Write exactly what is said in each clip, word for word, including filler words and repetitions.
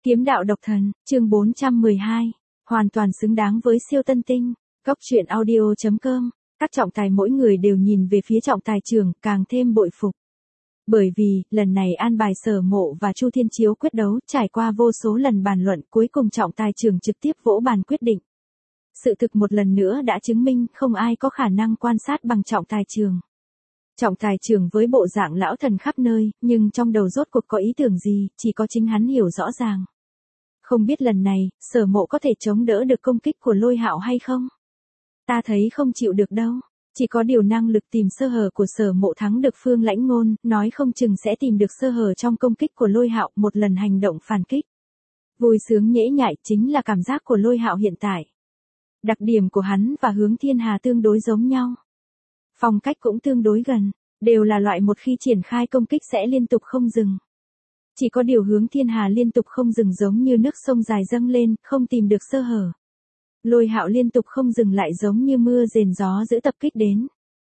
Kiếm đạo độc thần, chương bốn trăm mười hai. Hoàn toàn xứng đáng với siêu tân tinh. Góc truyện audio chấm com. Các trọng tài mỗi người đều nhìn về phía trọng tài trưởng, càng thêm bội phục. Bởi vì, lần này an bài Sở Mộ và Chu Thiên Chiếu quyết đấu, trải qua vô số lần bàn luận, cuối cùng trọng tài trưởng trực tiếp vỗ bàn quyết định. Sự thực một lần nữa đã chứng minh không ai có khả năng quan sát bằng trọng tài trưởng. Trọng tài trưởng với bộ dạng lão thần khắp nơi, nhưng trong đầu rốt cuộc có ý tưởng gì, chỉ có chính hắn hiểu rõ ràng. Không biết lần này, Sở Mộ có thể chống đỡ được công kích của Lôi Hạo hay không? Ta thấy không chịu được đâu. Chỉ có điều năng lực tìm sơ hở của Sở Mộ thắng được Phương Lãnh Ngôn, nói không chừng sẽ tìm được sơ hở trong công kích của Lôi Hạo, một lần hành động phản kích. Vui sướng nhễ nhại chính là cảm giác của Lôi Hạo hiện tại. Đặc điểm của hắn và Hướng Thiên Hà tương đối giống nhau. Phong cách cũng tương đối gần, đều là loại một khi triển khai công kích sẽ liên tục không dừng. Chỉ có điều Hướng Thiên Hà liên tục không dừng giống như nước sông dài dâng lên, không tìm được sơ hở. Lôi Hạo liên tục không dừng lại giống như mưa rền gió giữ tập kích đến.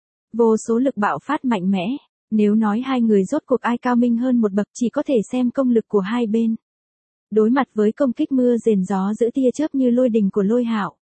Vô số lực bạo phát mạnh mẽ, nếu nói hai người rốt cuộc ai cao minh hơn một bậc chỉ có thể xem công lực của hai bên. Đối mặt với công kích mưa rền gió giữ tia chớp như lôi đình của Lôi Hạo,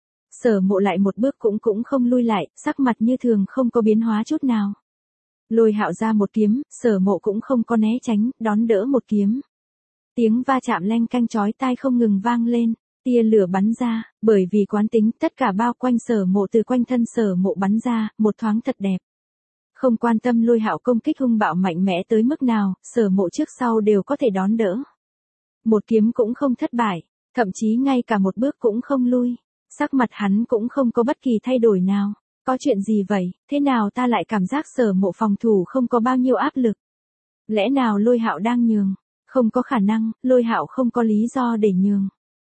Sở Mộ lại một bước cũng cũng không lui lại, sắc mặt như thường không có biến hóa chút nào. Lôi Hạo ra một kiếm, Sở Mộ cũng không có né tránh, đón đỡ một kiếm. Tiếng va chạm leng canh chói tai không ngừng vang lên, tia lửa bắn ra, bởi vì quán tính tất cả bao quanh Sở Mộ từ quanh thân Sở Mộ bắn ra, một thoáng thật đẹp. Không quan tâm Lôi Hạo công kích hung bạo mạnh mẽ tới mức nào, Sở Mộ trước sau đều có thể đón đỡ. Một kiếm cũng không thất bại, thậm chí ngay cả một bước cũng không lui. Sắc mặt hắn cũng không có bất kỳ thay đổi nào. Có chuyện gì vậy, thế nào ta lại cảm giác Sở Mộ phòng thủ không có bao nhiêu áp lực? Lẽ nào Lôi Hạo đang nhường? Không có khả năng, Lôi Hạo không có lý do để nhường.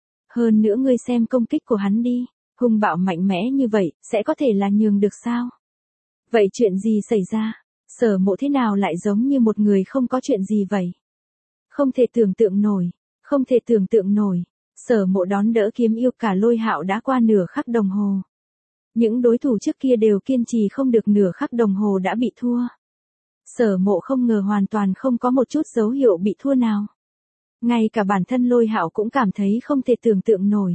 Hơn nữa ngươi xem công kích của hắn đi, hung bạo mạnh mẽ như vậy, sẽ có thể là nhường được sao? Vậy chuyện gì xảy ra? Sở Mộ thế nào lại giống như một người không có chuyện gì vậy? Không thể tưởng tượng nổi, không thể tưởng tượng nổi. Sở Mộ đón đỡ kiếm yêu cả Lôi Hạo đã qua nửa khắc đồng hồ. Những đối thủ trước kia đều kiên trì không được nửa khắc đồng hồ đã bị thua. Sở Mộ không ngờ hoàn toàn không có một chút dấu hiệu bị thua nào. Ngay cả bản thân Lôi Hạo cũng cảm thấy không thể tưởng tượng nổi.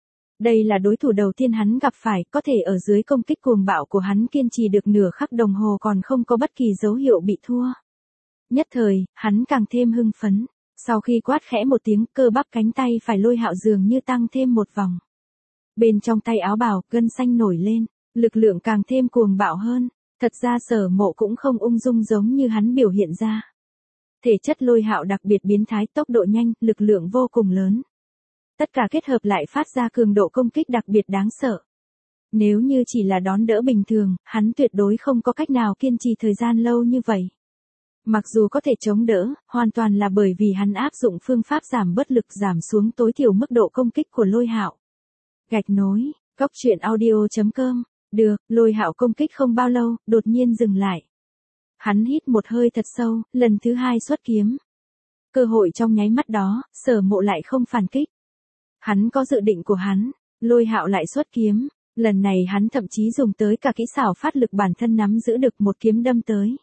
Đây là đối thủ đầu tiên hắn gặp phải, có thể ở dưới công kích cuồng bạo của hắn kiên trì được nửa khắc đồng hồ còn không có bất kỳ dấu hiệu bị thua. Nhất thời, hắn càng thêm hưng phấn. Sau khi quát khẽ một tiếng, cơ bắp cánh tay phải Lôi Hạo dường như tăng thêm một vòng. Bên trong tay áo bào, gân xanh nổi lên, lực lượng càng thêm cuồng bạo hơn. Thật ra Sở Mộ cũng không ung dung giống như hắn biểu hiện ra. Thể chất Lôi Hạo đặc biệt biến thái, tốc độ nhanh, lực lượng vô cùng lớn. Tất cả kết hợp lại phát ra cường độ công kích đặc biệt đáng sợ. Nếu như chỉ là đón đỡ bình thường, hắn tuyệt đối không có cách nào kiên trì thời gian lâu như vậy. Mặc dù có thể chống đỡ, hoàn toàn là bởi vì hắn áp dụng phương pháp giảm bớt lực giảm xuống tối thiểu mức độ công kích của Lôi Hạo. Gạch nối, góc truyện audio chấm com. Được, Lôi Hạo công kích không bao lâu, đột nhiên dừng lại. Hắn hít một hơi thật sâu, lần thứ hai xuất kiếm. Cơ hội trong nháy mắt đó, Sở Mộ lại không phản kích. Hắn có dự định của hắn, Lôi Hạo lại xuất kiếm. Lần này hắn thậm chí dùng tới cả kỹ xảo phát lực bản thân nắm giữ được một kiếm đâm tới.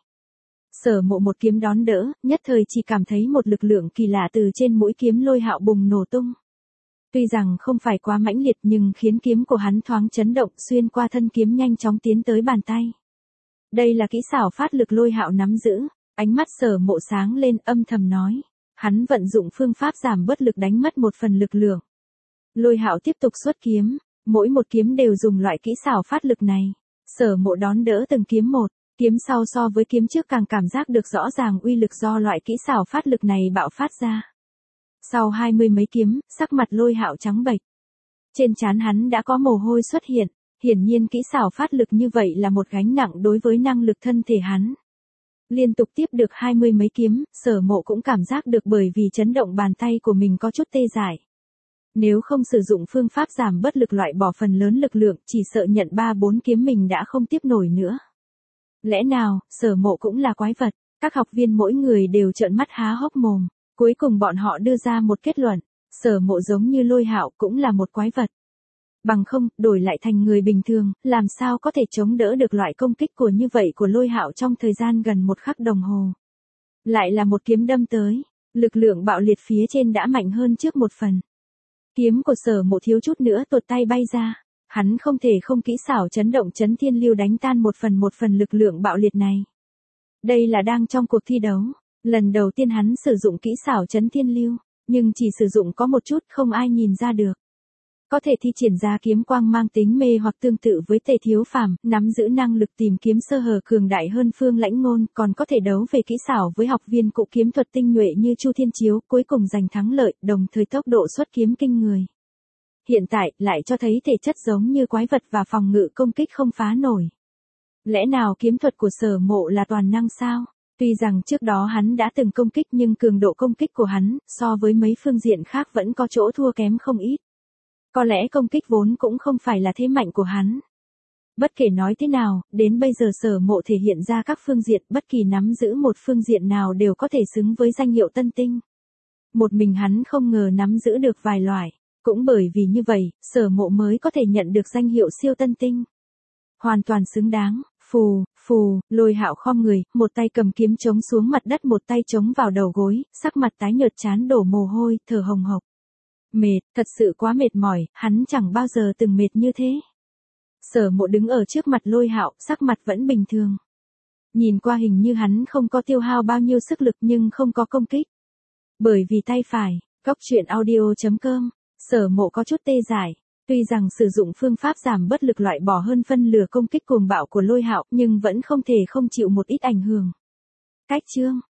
Sở Mộ một kiếm đón đỡ, nhất thời chỉ cảm thấy một lực lượng kỳ lạ từ trên mũi kiếm Lôi Hạo bùng nổ tung. Tuy rằng không phải quá mãnh liệt nhưng khiến kiếm của hắn thoáng chấn động xuyên qua thân kiếm nhanh chóng tiến tới bàn tay. Đây là kỹ xảo phát lực Lôi Hạo nắm giữ, ánh mắt Sở Mộ sáng lên âm thầm nói. Hắn vận dụng phương pháp giảm bớt lực đánh mất một phần lực lượng. Lôi Hạo tiếp tục xuất kiếm, mỗi một kiếm đều dùng loại kỹ xảo phát lực này. Sở Mộ đón đỡ từng kiếm một, kiếm sau so với kiếm trước càng cảm giác được rõ ràng uy lực do loại kỹ xảo phát lực này bạo phát ra. Sau hai mươi mấy kiếm, sắc mặt Lôi Hạo trắng bệch. Trên trán hắn đã có mồ hôi xuất hiện, hiển nhiên kỹ xảo phát lực như vậy là một gánh nặng đối với năng lực thân thể hắn. Liên tục tiếp được hai mươi mấy kiếm, Sở Mộ cũng cảm giác được bởi vì chấn động bàn tay của mình có chút tê dại. Nếu không sử dụng phương pháp giảm bớt lực loại bỏ phần lớn lực lượng, chỉ sợ nhận ba bốn kiếm mình đã không tiếp nổi nữa. Lẽ nào, Sở Mộ cũng là quái vật? Các học viên mỗi người đều trợn mắt há hốc mồm. Cuối cùng bọn họ đưa ra một kết luận, Sở Mộ giống như Lôi Hạo cũng là một quái vật. Bằng không, đổi lại thành người bình thường, làm sao có thể chống đỡ được loại công kích của như vậy của Lôi Hạo trong thời gian gần một khắc đồng hồ. Lại là một kiếm đâm tới, Lực lượng bạo liệt phía trên đã mạnh hơn trước một phần. Kiếm của Sở Mộ thiếu chút nữa tuột tay bay ra. Hắn không thể không kỹ xảo chấn động chấn thiên lưu đánh tan một phần một phần lực lượng bạo liệt này. Đây là đang trong cuộc thi đấu. Lần đầu tiên hắn sử dụng kỹ xảo chấn thiên lưu, nhưng chỉ sử dụng có một chút không ai nhìn ra được. Có thể thi triển ra kiếm quang mang tính mê hoặc tương tự với Tề Thiếu Phàm, nắm giữ năng lực tìm kiếm sơ hở cường đại hơn Phương Lãnh Ngôn, còn có thể đấu về kỹ xảo với học viên cụ kiếm thuật tinh nhuệ như Chu Thiên Chiếu, cuối cùng giành thắng lợi, đồng thời tốc độ xuất kiếm kinh người. Hiện tại, lại cho thấy thể chất giống như quái vật và phòng ngự công kích không phá nổi. Lẽ nào kiếm thuật của Sở Mộ là toàn năng sao? Tuy rằng trước đó hắn đã từng công kích nhưng cường độ công kích của hắn, so với mấy phương diện khác vẫn có chỗ thua kém không ít. Có lẽ công kích vốn cũng không phải là thế mạnh của hắn. Bất kể nói thế nào, đến bây giờ Sở Mộ thể hiện ra các phương diện, bất kỳ nắm giữ một phương diện nào đều có thể xứng với danh hiệu tân tinh. Một mình hắn không ngờ nắm giữ được vài loại. Cũng bởi vì như vậy, Sở Mộ mới có thể nhận được danh hiệu siêu tân tinh. Hoàn toàn xứng đáng. Phù, phù, Lôi Hạo khom người, một tay cầm kiếm chống xuống mặt đất, một tay chống vào đầu gối, sắc mặt tái nhợt trán đổ mồ hôi, thở hồng hộc. Mệt, thật sự quá mệt mỏi, hắn chẳng bao giờ từng mệt như thế. Sở Mộ đứng ở trước mặt Lôi Hạo, sắc mặt vẫn bình thường. Nhìn qua hình như hắn không có tiêu hao bao nhiêu sức lực nhưng không có công kích. Bởi vì tay phải, Góc Truyện Audio chấm com, Sở Mộ có chút tê dại. Tuy rằng sử dụng phương pháp giảm bớt lực loại bỏ hơn phân lửa công kích cuồng bạo của Lôi Hạo, nhưng vẫn không thể không chịu một ít ảnh hưởng. Cách chương